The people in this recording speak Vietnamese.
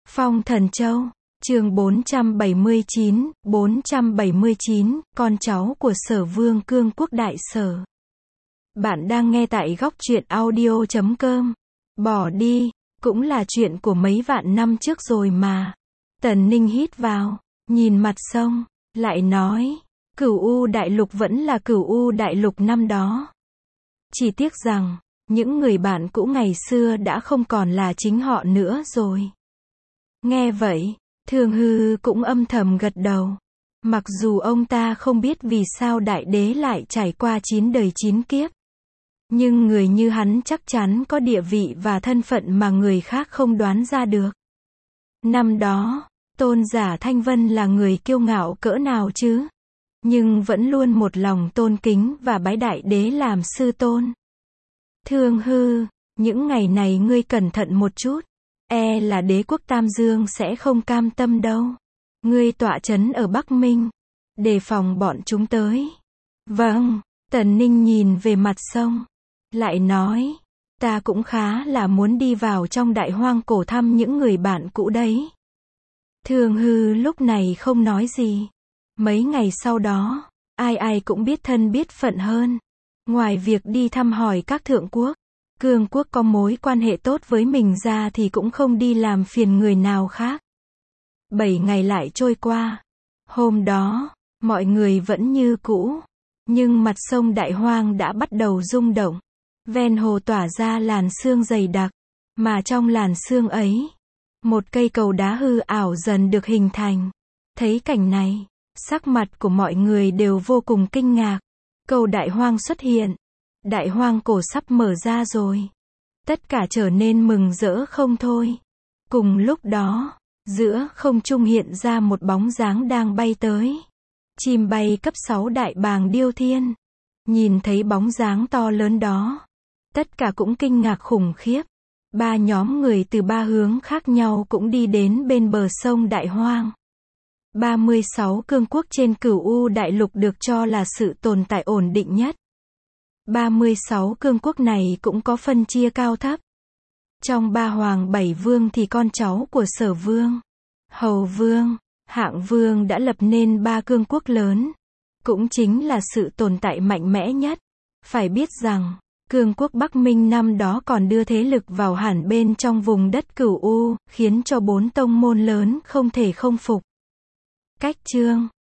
Phong Thần Châu, chương 479, con cháu của Sở Vương Cương Quốc Đại Sở. Bạn đang nghe tại góc truyện audio.com. Bỏ đi, cũng là chuyện của mấy vạn năm trước rồi mà. Tần Ninh hít vào, nhìn mặt sông, lại nói, Cửu U Đại Lục vẫn là Cửu U Đại Lục năm đó. Chỉ tiếc rằng, những người bạn cũ ngày xưa đã không còn là chính họ nữa rồi. Nghe vậy, Thường Hư cũng âm thầm gật đầu. Mặc dù ông ta không biết vì sao đại đế lại trải qua 9 đời 9 kiếp. Nhưng người như hắn chắc chắn có địa vị và thân phận mà người khác không đoán ra được. Năm đó, Tôn giả Thanh Vân là người kiêu ngạo cỡ nào chứ? Nhưng vẫn luôn một lòng tôn kính và bái đại đế làm sư tôn. Thường Hư, những ngày này ngươi cẩn thận một chút. E là đế quốc Tam Dương sẽ không cam tâm đâu. Ngươi tọa trấn ở Bắc Minh, đề phòng bọn chúng tới. Vâng, Tần Ninh nhìn về mặt sông, lại nói, ta cũng khá là muốn đi vào trong đại hoang cổ thăm những người bạn cũ đấy. Thường Hư lúc này không nói gì. Mấy ngày sau đó, ai cũng biết thân biết phận hơn. Ngoài việc đi thăm hỏi các thượng quốc, Cương quốc có mối quan hệ tốt với mình ra thì cũng không đi làm phiền người nào khác. 7 ngày lại trôi qua. Hôm đó, mọi người vẫn như cũ. Nhưng mặt sông Đại Hoang đã bắt đầu rung động. Ven hồ tỏa ra làn sương dày đặc. Mà trong làn sương ấy, một cây cầu đá hư ảo dần được hình thành. Thấy cảnh này, sắc mặt của mọi người đều vô cùng kinh ngạc. Cầu Đại Hoang xuất hiện. Đại hoang cổ sắp mở ra rồi. Tất cả trở nên mừng rỡ không thôi. Cùng lúc đó, giữa không trung hiện ra một bóng dáng đang bay tới. Chim bay cấp 6 đại bàng điêu thiên. Nhìn thấy bóng dáng to lớn đó, tất cả cũng kinh ngạc khủng khiếp. 3 nhóm người từ 3 hướng khác nhau cũng đi đến bên bờ sông Đại Hoang. 36 cương quốc trên Cửu U Đại Lục được cho là sự tồn tại ổn định nhất. 36 cương quốc này cũng có phân chia cao thấp. Trong 3 hoàng 7 vương thì con cháu của Sở Vương, Hầu Vương, Hạng Vương đã lập nên 3 cương quốc lớn. Cũng chính là sự tồn tại mạnh mẽ nhất. Phải biết rằng, cương quốc Bắc Minh năm đó còn đưa thế lực vào hẳn bên trong vùng đất Cửu U, khiến cho 4 tông môn lớn không thể không phục. Cách chương